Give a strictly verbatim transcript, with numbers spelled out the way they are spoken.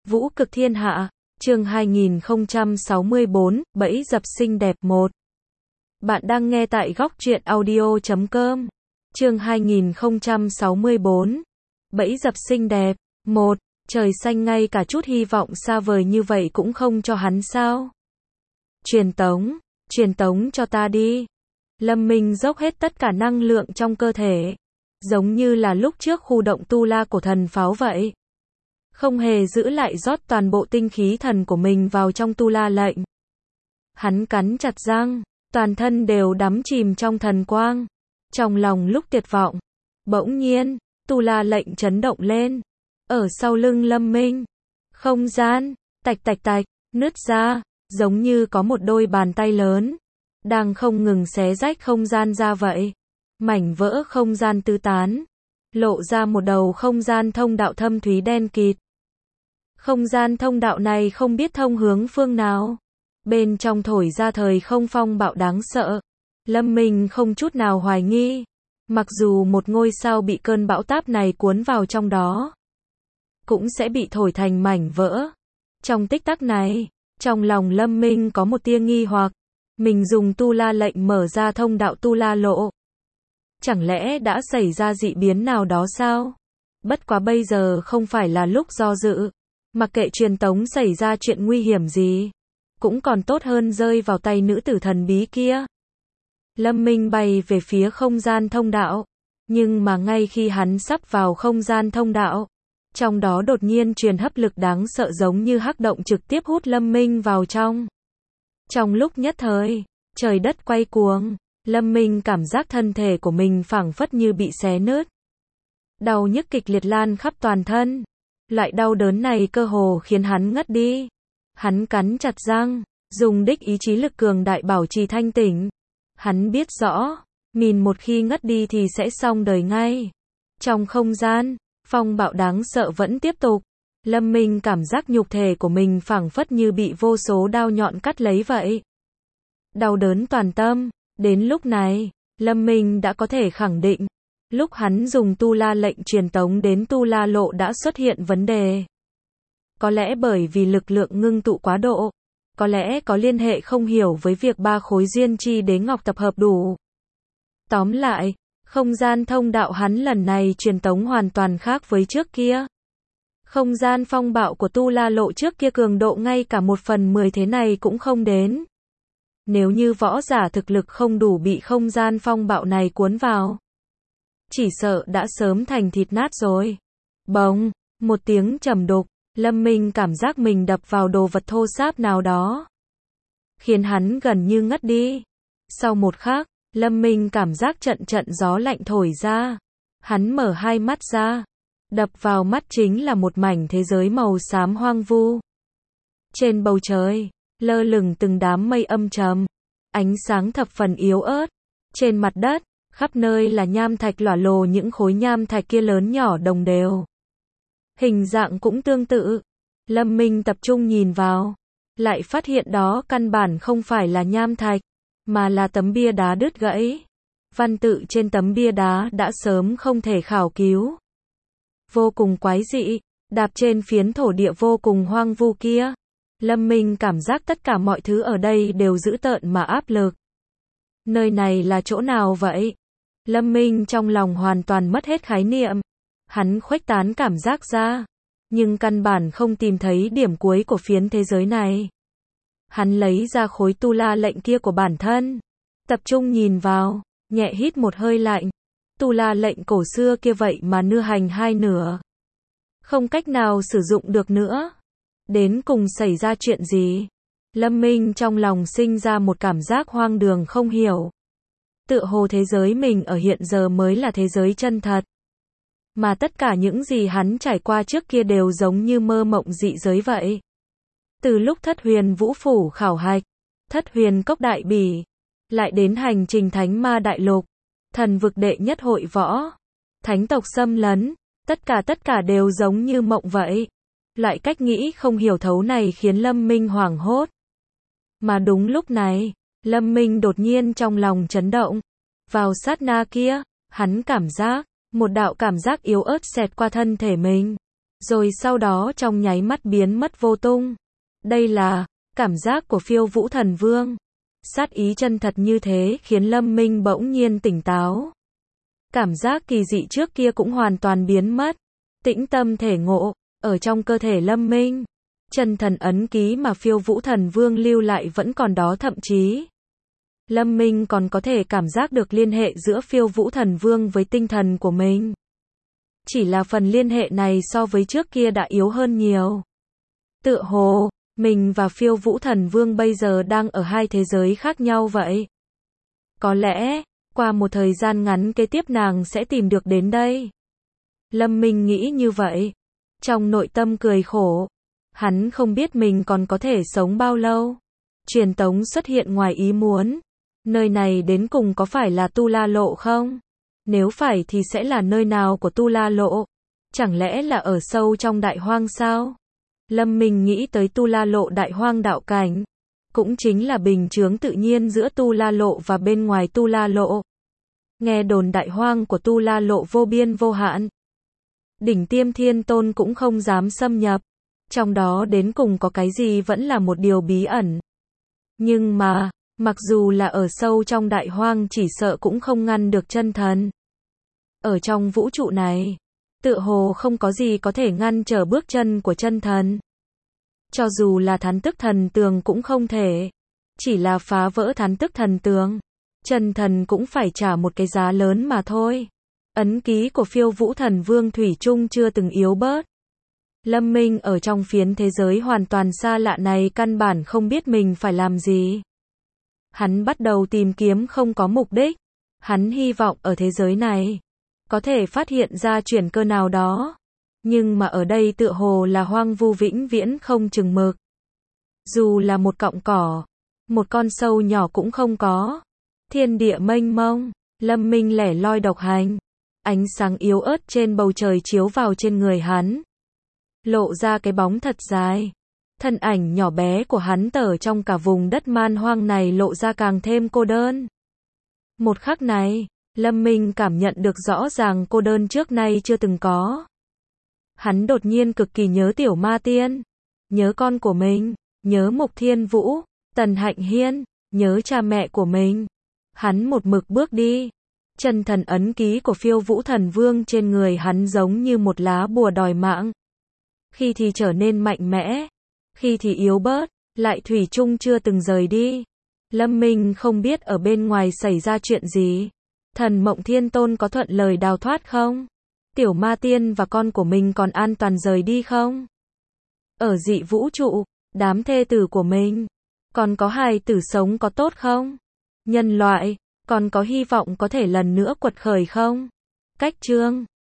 Vũ cực thiên hạ, chương hai nghìn không trăm sáu mươi bốn, bẫy dập xinh đẹp một. Bạn đang nghe tại góc truyện audio chấm com. Chương hai nghìn không trăm sáu mươi bốn, bẫy dập xinh đẹp một. Trời xanh ngay cả chút hy vọng xa vời như vậy cũng không cho hắn sao? Truyền tống, truyền tống cho ta đi. Lâm Minh dốc hết tất cả năng lượng trong cơ thể, giống như là lúc trước khu động tu la của thần pháo vậy. Không hề giữ lại, rót toàn bộ tinh khí thần của mình vào trong tu la lệnh. Hắn cắn chặt răng, toàn thân đều đắm chìm trong thần quang. Trong lòng lúc tuyệt vọng, bỗng nhiên, tu la lệnh chấn động lên. Ở sau lưng Lâm Minh, không gian, tạch tạch tạch, nứt ra, giống như có một đôi bàn tay lớn, đang không ngừng xé rách không gian ra vậy. Mảnh vỡ không gian tứ tán, lộ ra một đầu không gian thông đạo thâm thúy đen kịt. Không gian thông đạo này không biết thông hướng phương nào. Bên trong thổi ra thời không phong bạo đáng sợ. Lâm Minh không chút nào hoài nghi. Mặc dù một ngôi sao bị cơn bão táp này cuốn vào trong đó, cũng sẽ bị thổi thành mảnh vỡ. Trong tích tắc này, trong lòng Lâm Minh có một tia nghi hoặc. Mình dùng tu la lệnh mở ra thông đạo tu la lộ. Chẳng lẽ đã xảy ra dị biến nào đó sao? Bất quá bây giờ không phải là lúc do dự. Mặc kệ truyền tống xảy ra chuyện nguy hiểm gì, cũng còn tốt hơn rơi vào tay nữ tử thần bí kia. Lâm Minh bay về phía không gian thông đạo. Nhưng mà ngay khi hắn sắp vào không gian thông đạo, trong đó đột nhiên truyền hấp lực đáng sợ giống như hắc động trực tiếp hút Lâm Minh vào trong. Trong lúc nhất thời, trời đất quay cuồng, Lâm Minh cảm giác thân thể của mình phảng phất như bị xé nứt. Đau nhức kịch liệt lan khắp toàn thân. Loại đau đớn này cơ hồ khiến hắn ngất đi. Hắn cắn chặt răng, dùng đích ý chí lực cường đại bảo trì thanh tỉnh. Hắn biết rõ, mình một khi ngất đi thì sẽ xong đời ngay. Trong không gian, phong bạo đáng sợ vẫn tiếp tục. Lâm Minh cảm giác nhục thể của mình phảng phất như bị vô số đao nhọn cắt lấy vậy. Đau đớn toàn tâm. Đến lúc này, Lâm Minh đã có thể khẳng định, lúc hắn dùng tu la lệnh truyền tống đến tu la lộ đã xuất hiện vấn đề. Có lẽ bởi vì lực lượng ngưng tụ quá độ, có lẽ có liên hệ không hiểu với việc ba khối duyên chi đế ngọc tập hợp đủ. Tóm lại, không gian thông đạo hắn lần này truyền tống hoàn toàn khác với trước kia. Không gian phong bạo của tu la lộ trước kia cường độ ngay cả một phần mười thế này cũng không đến. Nếu như võ giả thực lực không đủ bị không gian phong bạo này cuốn vào, chỉ sợ đã sớm thành thịt nát rồi. Bỗng, một tiếng trầm đục, Lâm Minh cảm giác mình đập vào đồ vật thô ráp nào đó, khiến hắn gần như ngất đi. Sau một khắc, Lâm Minh cảm giác trận trận gió lạnh thổi ra. Hắn mở hai mắt ra. Đập vào mắt chính là một mảnh thế giới màu xám hoang vu. Trên bầu trời, lơ lửng từng đám mây âm trầm, ánh sáng thập phần yếu ớt. Trên mặt đất, khắp nơi là nham thạch lỏa lồ, những khối nham thạch kia lớn nhỏ đồng đều. Hình dạng cũng tương tự. Lâm Minh tập trung nhìn vào, lại phát hiện đó căn bản không phải là nham thạch, mà là tấm bia đá đứt gãy. Văn tự trên tấm bia đá đã sớm không thể khảo cứu. Vô cùng quái dị, đạp trên phiến thổ địa vô cùng hoang vu kia. Lâm Minh cảm giác tất cả mọi thứ ở đây đều dữ tợn mà áp lực. Nơi này là chỗ nào vậy? Lâm Minh trong lòng hoàn toàn mất hết khái niệm. Hắn khuếch tán cảm giác ra, nhưng căn bản không tìm thấy điểm cuối của phiến thế giới này. Hắn lấy ra khối tu la lệnh kia của bản thân, tập trung nhìn vào, nhẹ hít một hơi lạnh. Tu la lệnh cổ xưa kia vậy mà nưa hành hai nửa, không cách nào sử dụng được nữa. Đến cùng xảy ra chuyện gì? Lâm Minh trong lòng sinh ra một cảm giác hoang đường không hiểu. Tựa hồ thế giới mình ở hiện giờ mới là thế giới chân thật. Mà tất cả những gì hắn trải qua trước kia đều giống như mơ mộng dị giới vậy. Từ lúc Thất Huyền Vũ Phủ khảo hạch, Thất Huyền Cốc Đại Bỉ, lại đến hành trình Thánh Ma Đại Lục, thần vực đệ nhất hội võ, thánh tộc xâm lấn, tất cả tất cả đều giống như mộng vậy. Loại cách nghĩ không hiểu thấu này khiến Lâm Minh hoảng hốt. Mà đúng lúc này, Lâm Minh đột nhiên trong lòng chấn động. Vào sát na kia, hắn cảm giác, một đạo cảm giác yếu ớt xẹt qua thân thể mình. rồi sau đó trong nháy mắt biến mất vô tung. Đây là cảm giác của Phiêu Vũ Thần Vương. Sát ý chân thật như thế khiến Lâm Minh bỗng nhiên tỉnh táo. Cảm giác kỳ dị trước kia cũng hoàn toàn biến mất. Tĩnh tâm thể ngộ, ở trong cơ thể Lâm Minh. Chân thần ấn ký mà Phiêu Vũ Thần Vương lưu lại vẫn còn đó, thậm chí Lâm Minh còn có thể cảm giác được liên hệ giữa Phiêu Vũ Thần Vương với tinh thần của mình. Chỉ là phần liên hệ này so với trước kia đã yếu hơn nhiều. Tựa hồ, mình và Phiêu Vũ Thần Vương bây giờ đang ở hai thế giới khác nhau vậy. Có lẽ, qua một thời gian ngắn kế tiếp nàng sẽ tìm được đến đây. Lâm Minh nghĩ như vậy. Trong nội tâm cười khổ. Hắn không biết mình còn có thể sống bao lâu. Truyền tống xuất hiện ngoài ý muốn. Nơi này đến cùng có phải là Tu La Lộ không? Nếu phải thì sẽ là nơi nào của Tu La Lộ? Chẳng lẽ là ở sâu trong đại hoang sao? Lâm Minh nghĩ tới Tu La Lộ đại hoang đạo cảnh. Cũng chính là bình chướng tự nhiên giữa Tu La Lộ và bên ngoài Tu La Lộ. Nghe đồn đại hoang của Tu La Lộ vô biên vô hạn. Đỉnh Tiêm Thiên Tôn cũng không dám xâm nhập. Trong đó đến cùng có cái gì vẫn là một điều bí ẩn. Nhưng mà, mặc dù là ở sâu trong đại hoang chỉ sợ cũng không ngăn được chân thần. Ở trong vũ trụ này, tựa hồ không có gì có thể ngăn trở bước chân của chân thần. Cho dù là thán tức thần tường cũng không thể. Chỉ là phá vỡ thán tức thần tường. Chân thần cũng phải trả một cái giá lớn mà thôi. Ấn ký của Phiêu Vũ Thần Vương thủy chung chưa từng yếu bớt. Lâm Minh ở trong phiến thế giới hoàn toàn xa lạ này căn bản không biết mình phải làm gì. Hắn bắt đầu tìm kiếm không có mục đích. Hắn hy vọng ở thế giới này có thể phát hiện ra chuyển cơ nào đó. Nhưng mà ở đây tựa hồ là hoang vu vĩnh viễn không chừng mực. Dù là một cọng cỏ, một con sâu nhỏ cũng không có. Thiên địa mênh mông, Lâm Minh lẻ loi độc hành. Ánh sáng yếu ớt trên bầu trời chiếu vào trên người hắn. Lộ ra cái bóng thật dài. Thân ảnh nhỏ bé của hắn tở trong cả vùng đất man hoang này lộ ra càng thêm cô đơn. Một khắc này, Lâm Minh cảm nhận được rõ ràng cô đơn trước nay chưa từng có. Hắn đột nhiên cực kỳ nhớ Tiểu Ma Tiên. Nhớ con của mình, nhớ Mục Thiên Vũ, Tần Hạnh Hiên, nhớ cha mẹ của mình. Hắn một mực bước đi. Chân thần ấn ký của Phiêu Vũ Thần Vương trên người hắn giống như một lá bùa đòi mạng. Khi thì trở nên mạnh mẽ, khi thì yếu bớt, lại thủy chung chưa từng rời đi. Lâm Minh không biết ở bên ngoài xảy ra chuyện gì. Thần Mộng Thiên Tôn có thuận lời đào thoát không? Tiểu Ma Tiên và con của mình còn an toàn rời đi không? Ở dị vũ trụ, đám thê tử của mình, còn có hài tử sống có tốt không? Nhân loại, còn có hy vọng có thể lần nữa quật khởi không? Cách chương